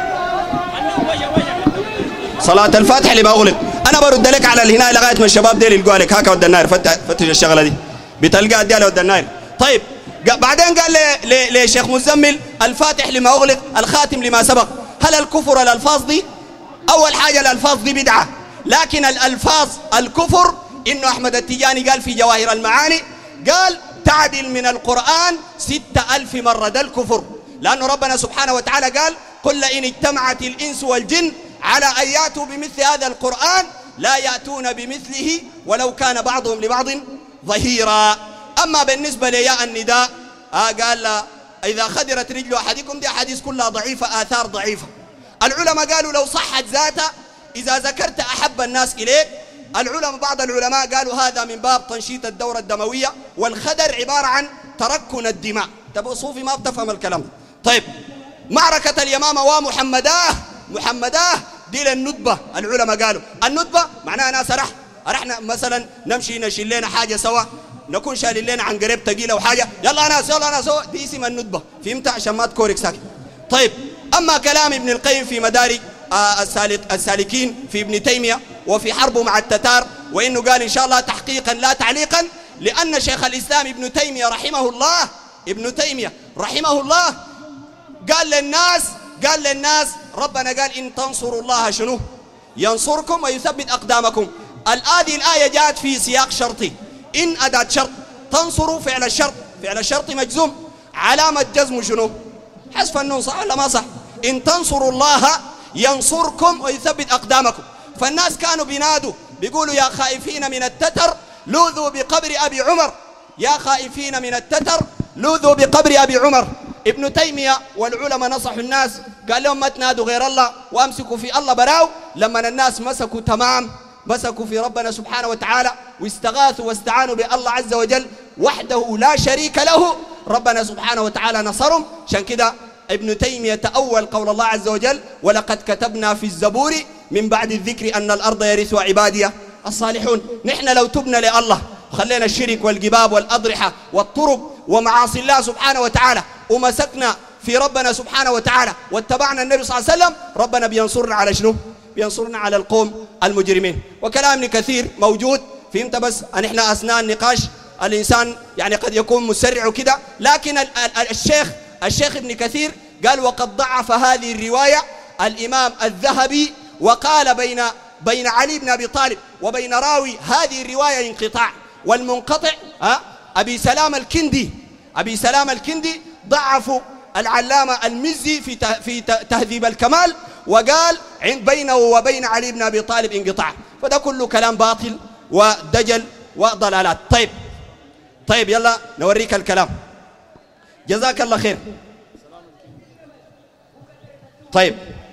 صلاة الفاتحة اللي ما أغلق. أنا برد لك على الهنا لغاية ما الشباب ديل يلقوا لك هكا ود الناير. فتش الشغلة دي بتلقى ديال ود الناير. طيب بعدين قال لشيخ مزمل الفاتح لما أغلق الخاتم لما سبق. هل الكفر الألفاظ دي؟ أول حاجة الألفاظ دي بدعة، لكن الألفاظ الكفر إنه أحمد التجاني قال في جواهر المعاني قال تعدل من القرآن ستة ألف مرة. ده الكفر، لأنه ربنا سبحانه وتعالى قال قل إن اجتمعت الإنس والجن على أن يأتوا بمثل هذا القرآن لا يأتون بمثله ولو كان بعضهم لبعض ظهيرا. أما بالنسبة لياء النداء آه قال إذا خدرت رجل أحدكم، دي أحاديث كلها ضعيفة، آثار ضعيفة. العلماء قالوا لو صحت ذاتها إذا ذكرت أحب الناس إليك. العلماء بعض العلماء قالوا هذا من باب تنشيط الدورة الدموية، والخدر عبارة عن تركن الدماء. تبقى صوفي ما بتفهم الكلام ده. طيب معركة اليمامة ومحمداه محمداه دي للندبة. العلماء قالوا الندبة معناها ناس رح رحنا مثلا نمشي نشيل لنا حاجة سوا، نكون شايلين لنا عن قريب ثقيلة وحاجة، يلا ناس يلا ناس، دي اسم الندبة. فهمت؟ عشان ما تكورك ساكت. طيب أما كلام ابن القيم في مدارج آه السالك السالكين في ابن تيمية وفي حربه مع التتار، وإنه قال إن شاء الله تحقيقا لا تعليقا، لأن شيخ الإسلام ابن تيمية رحمه الله ابن تيمية رحمه الله قال للناس قال للناس ربنا قال إن تنصروا الله شنو ينصركم ويثبت أقدامكم. هذه الآية جاءت في سياق شرطي، إن أداة شرط، تنصروا فعل الشرط، فعل الشرط مجزوم، علامة جزم شنو؟ حذف النون. صح ولا ما صح؟ إن تنصروا الله ينصركم ويثبت أقدامكم. فالناس كانوا بينادوا بيقولوا يا خائفين من التتر لوذوا بقبر أبي عمر، يا خائفين من التتر لوذوا بقبر أبي عمر. ابن تيمية والعلماء نصحوا الناس قال لهم ما تنادوا غير الله وامسكوا في الله براو. لما الناس مسكوا تمام، مسكوا في ربنا سبحانه وتعالى واستغاثوا واستعانوا بالله عز وجل، وحده لا شريك له، ربنا سبحانه وتعالى نصرهم. عشان كده ابن تيمية تأول قول الله عز وجل: ولقد كتبنا في الزبور من بعد الذكر أن الأرض يرثها عبادي الصالحون. نحن لو تبنا لله وخلينا الشرك والجباب والأضرحة والطرق ومعاصي الله سبحانه وتعالى ومسكنا في ربنا سبحانه وتعالى واتبعنا النبي صلى الله عليه وسلم، ربنا بينصرنا على شنو؟ بينصرنا على القوم المجرمين. وكلام ابن كثير موجود، فهمت؟ بس أن احنا أثناء النقاش الإنسان يعني قد يكون مسرع وكده، لكن الشيخ الشيخ ابن كثير قال: وقد ضعف هذه الرواية الإمام الذهبي، وقال بين بين علي بن أبي طالب وبين راوي هذه الرواية انقطاع، والمنقطع ها أبي سلام الكندي أبي سلام الكندي ضعفوا العلامة المزي في في تهذيب الكمال، وقال عند بينه وبين علي بن أبي طالب انقطاع. فده كله كلام باطل ودجل وضلالات. طيب طيب يلا نوريك الكلام. جزاك الله خير. طيب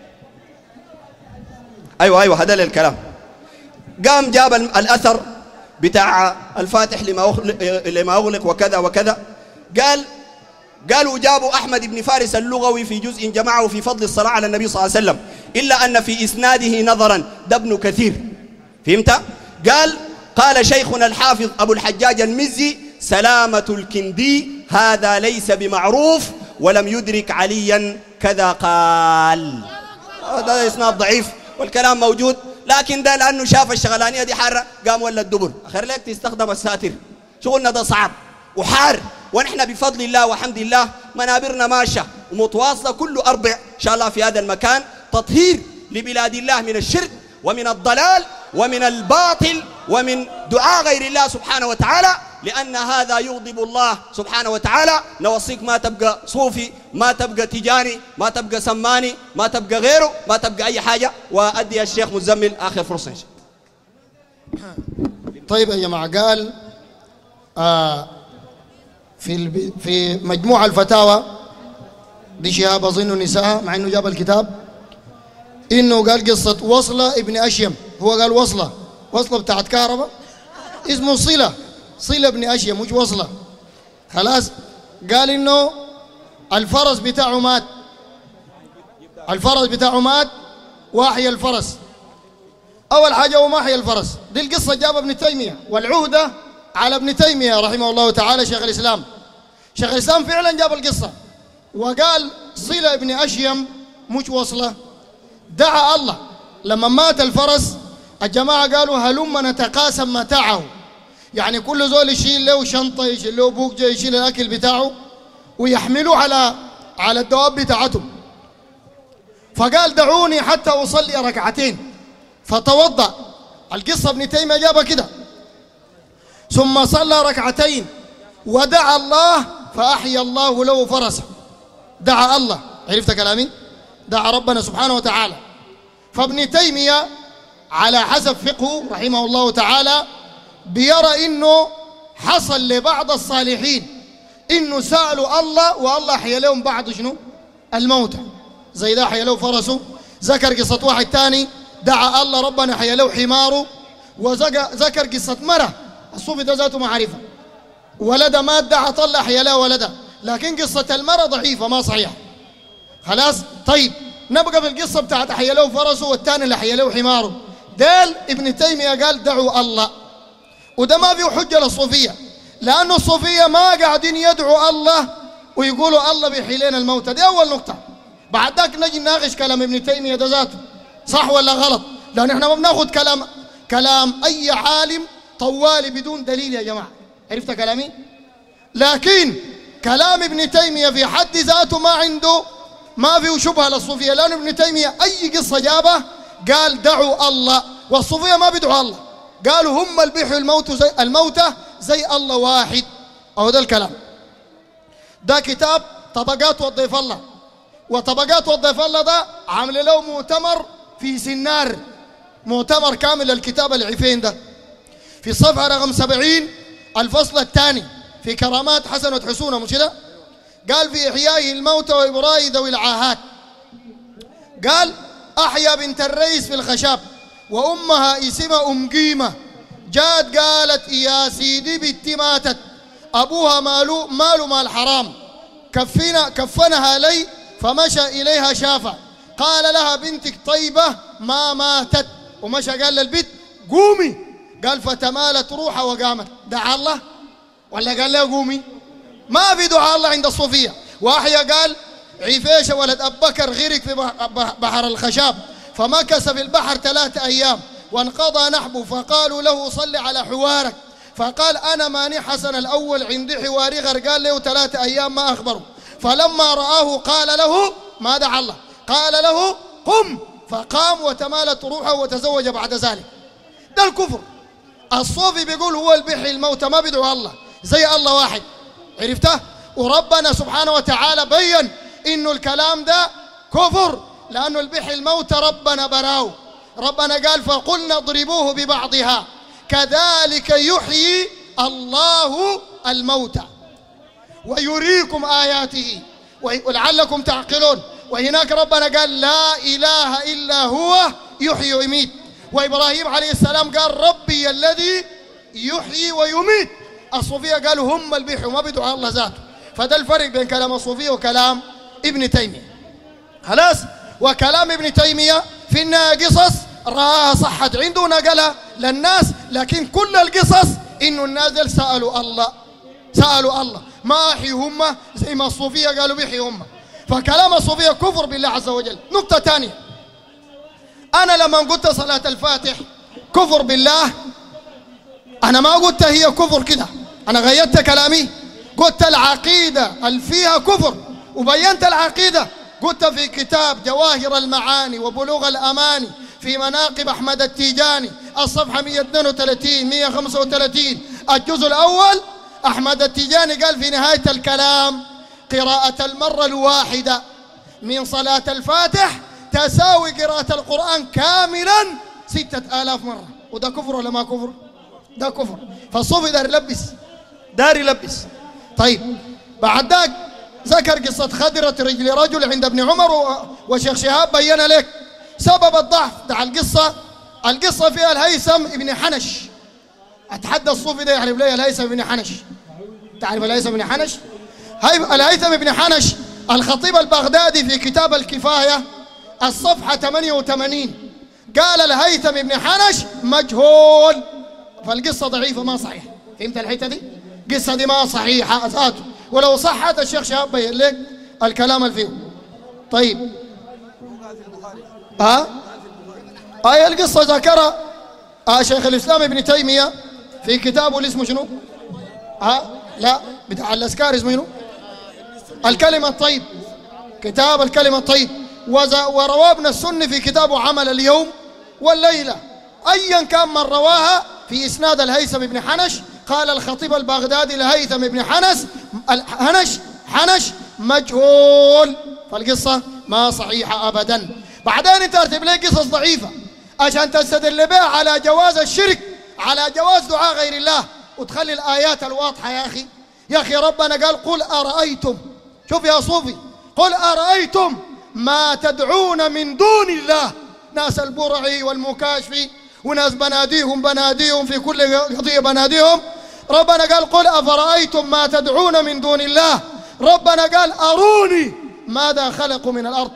أيوة أيوة هذا الكلام. قام جاب الأثر بتاع الفاتح لما أغلق وكذا وكذا، قال قالوا جابوا أحمد بن فارس اللغوي في جزء جمعه في فضل الصلاة على النبي صلى الله عليه وسلم، إلا أن في إسناده نظرا، ده ابن كثير، فهمت؟ قال قال شيخنا الحافظ أبو الحجاج المزي: سلامة الكندي هذا ليس بمعروف ولم يدرك عليا كذا قال. هذا إسناد ضعيف والكلام موجود، لكن ده لأنه شاف الشغلانية دي حارة قام ولا الدبر. أخير لك تستخدم الساتر، شغلنا ده صعب وحار، ونحن بفضل الله وحمد الله منابرنا ماشية ومتواصلة كل أربع إن شاء الله في هذا المكان، تطهير لبلاد الله من الشرك ومن الضلال ومن الباطل ومن دعاء غير الله سبحانه وتعالى، لأن هذا يغضب الله سبحانه وتعالى. نوصيك ما تبقى صوفي، ما تبقى تجاني، ما تبقى سماني، ما تبقى غيره، ما تبقى أي حاجة. وأدي الشيخ مزمل آخر فرصة إن شاء الله. طيب يا جماعة، قال آه في في مجموع الفتاوى دي شهاب أظن نساء، مع إنه جاب الكتاب، إنه قال قصة وصلة ابن أشيم. هو قال وصلة وصلة بتاعت كهرباء، اسمه صلة صلة ابن أشيم مش وصلة. خلاص، قال إنه الفرس بتاعه مات، الفرس بتاعه مات واحيا الفرس. أول حاجة هو ما أحيا الفرس، دي القصة جابها ابن تيمية، والعهدة على ابن تيمية رحمه الله تعالى شيخ الإسلام. شيخ الإسلام فعلا جاب القصة وقال صلة ابن أشيم مش وصلة. دعا الله لما مات الفرس، الجماعة قالوا هلما نتقاسم متاعه، يعني كل زول يشيل له شنطة، يشيل له بوكجة، يشيل الأكل بتاعه ويحملوه على على الدواب بتاعته. فقال دعوني حتى أصلي ركعتين فتوضأ. القصة ابن تيمية جابها كده، ثم صلى ركعتين ودعا الله فأحيا الله له فرسه. دعا الله، عرفت كلامي؟ دعا ربنا سبحانه وتعالى. فابن تيمية على حسب فقهه رحمه الله تعالى بيرى إنه حصل لبعض الصالحين إنه سألوا الله والله حيا لهم بعض شنو؟ الموتى، زي ده حيا له فرسه. ذكر قصة واحد تاني دعا الله ربنا حيا له حماره، وذكر قصة مرة الصوفي ده ذاته معرفة، ولده مات دعا طلع حيا له ولده، لكن قصة المرة ضعيفة ما صحيحة. خلاص، طيب نبقى في القصة بتاعت حيا له فرسه والثاني اللي حيا له حماره. دال ابن تيمية قال دعوا الله، وده ما فيه حجة للصوفية، لأنه الصوفية ما قاعدين يدعوا الله ويقولوا الله بيحيلين الموتى. دي أول نقطة. بعد ذاك نجي نناقش كلام ابن تيمية ده ذاته صح ولا غلط، لأن احنا ما بناخد كلام كلام أي عالم طوالي بدون دليل يا جماعة، عرفت كلامي؟ لكن كلام ابن تيمية في حد ذاته ما عنده ما فيه شبهة للصوفية، لأن ابن تيمية أي قصة جابه قال دعوا الله، والصوفية ما بيدعوا الله، قالوا هم اللي بيحيوا الموت زي الموتى زي الله واحد. أو ده الكلام. ده كتاب طبقات وضيف الله، وطبقات وضيف الله ده عامل له مؤتمر في سنار، مؤتمر كامل الكتاب العفين ده، في صفحة رقم سبعين الفصل الثاني في كرامات حسن وتحسونه، مش كده؟ قال في إحياء الموتى وإبراء ذوي العاهات، قال أحيا بنت الرئيس في الخشاب وأمها اسمها أم قيمة، جات قالت يا سيدي بنتي ماتت، أبوها ماله ماله مال حرام، كفنا كفنها لي فمشى إليها شافة، قال لها بنتك طيبة ما ماتت، ومشى قال للبنت قومي، قال فتمالت روحها وقامت. دعا الله ولا قال لها قومي؟ ما في دعاء الله عند الصوفية. واحية قال عفيشة ولد أبو بكر غرق في بحر الخشاب فمكث في البحر ثلاثة أيام وانقضى نحبه، فقالوا له صل على حوارك، فقال أنا ماني حسن الأول عندي حواري غرقان له ثلاثة أيام ما أخبره، فلما رآه قال له ما دعا الله، قال له قم، فقام وتمالت روحه وتزوج بعد ذلك. ده الكفر. الصوفي بيقول هو اللي بيحيي الموتى، ما بيدعو الله، زي الله واحد، عرفته؟ وربنا سبحانه وتعالى بين إنه الكلام ده كفر، لأنه اللي بيحيي الموتى ربنا براو. ربنا قال فقلنا اضربوه ببعضها كذلك يحيي الله الموتى ويريكم آياته ولعلكم تعقلون. وهناك ربنا قال لا إله إلا هو يحيي ويميت. وإبراهيم عليه السلام قال ربي الذي يحيي ويميت. الصوفية قالوا هم اللي بيحيوا، ما بيدعوا الله ذاته. فده الفرق بين كلام الصوفية وكلام ابن تيمية. خلاص. وكلام ابن تيمية في النهاية قصص راها صحت عنده نقلها للناس، لكن كل القصص إنه الناس دل سألوا الله، سألوا الله ما أحيوا هم زي ما الصوفية قالوا بيحيوا هم. فكلام الصوفية كفر بالله عز وجل. نقطة ثانية، أنا لما قلت صلاة الفاتح كفر بالله، أنا ما قلت هي كفر كده، أنا غيرت كلامي، قلت العقيدة اللي فيها كفر، وبينت العقيدة. قلت في كتاب جواهر المعاني وبلوغ الأماني في مناقب أحمد التيجاني الصفحة مئة واثنين وثلاثين مئة وخمسة وثلاثين الجزء الأول، أحمد التيجاني قال في نهاية الكلام قراءة المرة الواحدة من صلاة الفاتح تساوي قراءة القرآن كاملا ستة آلاف مرة. وده كفر ولا ما كفر؟ ده كفر. فالصوفي دار يلبس، دار يلبس. طيب بعد ذاك ذكر قصة خدرة رجل رجل عند ابن عمر، وشيخ شهاب بين لك سبب الضعف تاع القصة. القصة فيها الهيثم ابن حنش. أتحدى الصوفي ده يعرف ليه الهيثم ابن حنش؟ تعرف الهيثم ابن حنش؟ هاي الهيثم ابن حنش الخطيب البغدادي في كتاب الكفاية الصفحة ثمانية وثمانين قال الهيثم ابن حنش مجهول، فالقصة ضعيفة ما صحيحة. فهمت الحتة دي؟ قصة دي ما صحيحة ذاته، ولو صحت الشيخ شهاب بين لك الكلام اللي فيه. طيب ها هاي القصة ذكرها آه شيخ الإسلام ابن تيمية في كتابه اللي اسمه شنو؟ ها لا بتاع الأذكار اسمه شنو؟ الكلمة الطيب، كتاب الكلمة الطيب. وروى ابن السني في كتابه عمل اليوم والليلة. أيا كان من رواها في إسناد الهيثم بن حنش قال الخطيب البغدادي الهيثم بن حنس حنش حنش مجهول، فالقصة ما صحيحة أبدا. بعدين انت ترتب لي قصص ضعيفة عشان تستدل بها على جواز الشرك، على جواز دعاء غير الله، وتخلي الآيات الواضحة. يا أخي يا أخي ربنا قال قل أرأيتم، شوف يا صوفي، قل أرأيتم ما تدعون من دون الله، ناس البرعي والمكاشفي وناس بناديهم بناديهم في كل قضية بناديهم. ربنا قال قل أفرأيتم ما تدعون من دون الله، ربنا قال أروني ماذا خلقوا من الأرض،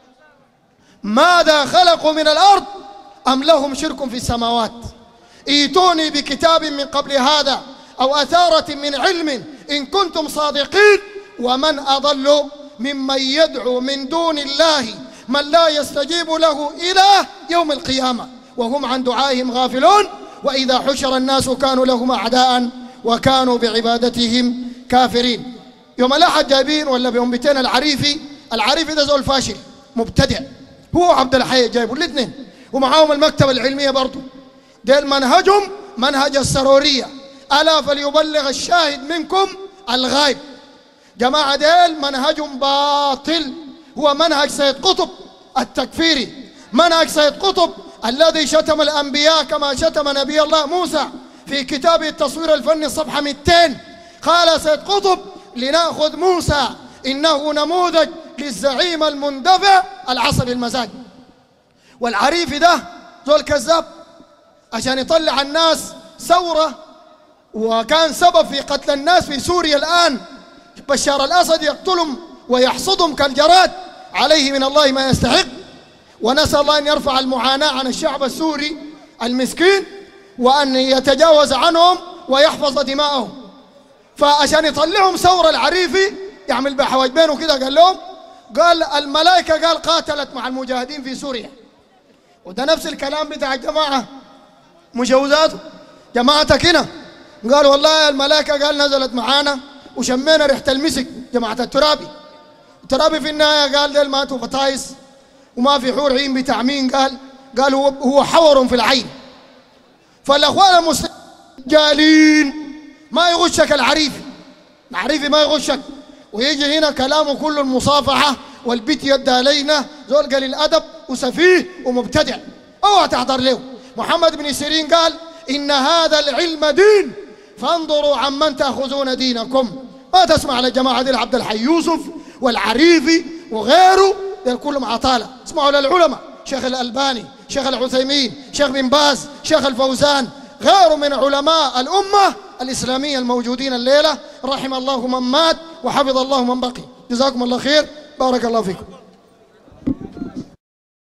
ماذا خلقوا من الأرض أم لهم شرك في السماوات، ائتوني بكتاب من قبل هذا أو أثارة من علم إن كنتم صادقين. ومن أضل ممن يدعو من دون الله من لا يستجيب له إلى يوم القيامة وهم عن دعائهم غافلون وإذا حشر الناس كانوا لهم أعداء وكانوا بعبادتهم كافرين. يوم الأحد جايبين ولا بيوم بيتين العريفي، العريفي ده زول فاشل مبتدع، هو عبد الحي جايبوا الاثنين ومعاهم المكتبة العلمية برضو. ديل منهجهم منهج السرورية، ألا فليبلغ الشاهد منكم الغائب. جماعة ديل منهجهم باطل، هو منهج سيد قطب التكفيري، منهج سيد قطب الذي شتم الأنبياء كما شتم نبي الله موسى في كتابه التصوير الفني الصفحة مئتين. قال سيد قطب لنأخذ موسى إنه نموذج للزعيم المندفع العصبي المزاج. والعريفي ده زول كذاب عشان يطلع الناس ثورة وكان سبب في قتل الناس في سوريا الآن. بشار الأسد يقتلهم ويحصدهم كالجراد، عليه من الله ما يستحق. ونسأل الله أن يرفع المعاناة عن الشعب السوري المسكين، وأن يتجاوز عنهم ويحفظ دماءهم. فعشان يطلعهم ثورة العريفي يعمل بحواجبينه كده، قال لهم، قال الملائكة قال قاتلت مع المجاهدين في سوريا. وده نفس الكلام بتاع الجماعة مجوزاته، جماعتك هنا قال والله الملائكة قال نزلت معانا وشمينا ريحة المسك. جماعة الترابي الترابي في النهاية قال ديل ماتوا بطايس وما في حور عين بتاع مين، قال قال هو هو حور في العين. فالأخوان المسلمين جالين ما يغشك العريفي، العريفي ما يغشك، ويجي هنا كلامه كله المصافحة والبيت يد علينا، زول قليل الأدب وسفيه ومبتدع، اوعى تحضر له. محمد بن سيرين قال إن هذا العلم دين فانظروا عمن تأخذون دينكم. ما تسمع للجماعة دي عبد الحي يوسف والعريفي وغيره، دول كلهم عطالة. اسمعوا للعلماء، شيخ الألباني، شيخ العثيمين، شيخ بن باز، شيخ الفوزان، غيره من علماء الأمة الإسلامية الموجودين الليلة. رحم الله من مات وحفظ الله من بقي. جزاكم الله خير، بارك الله فيكم.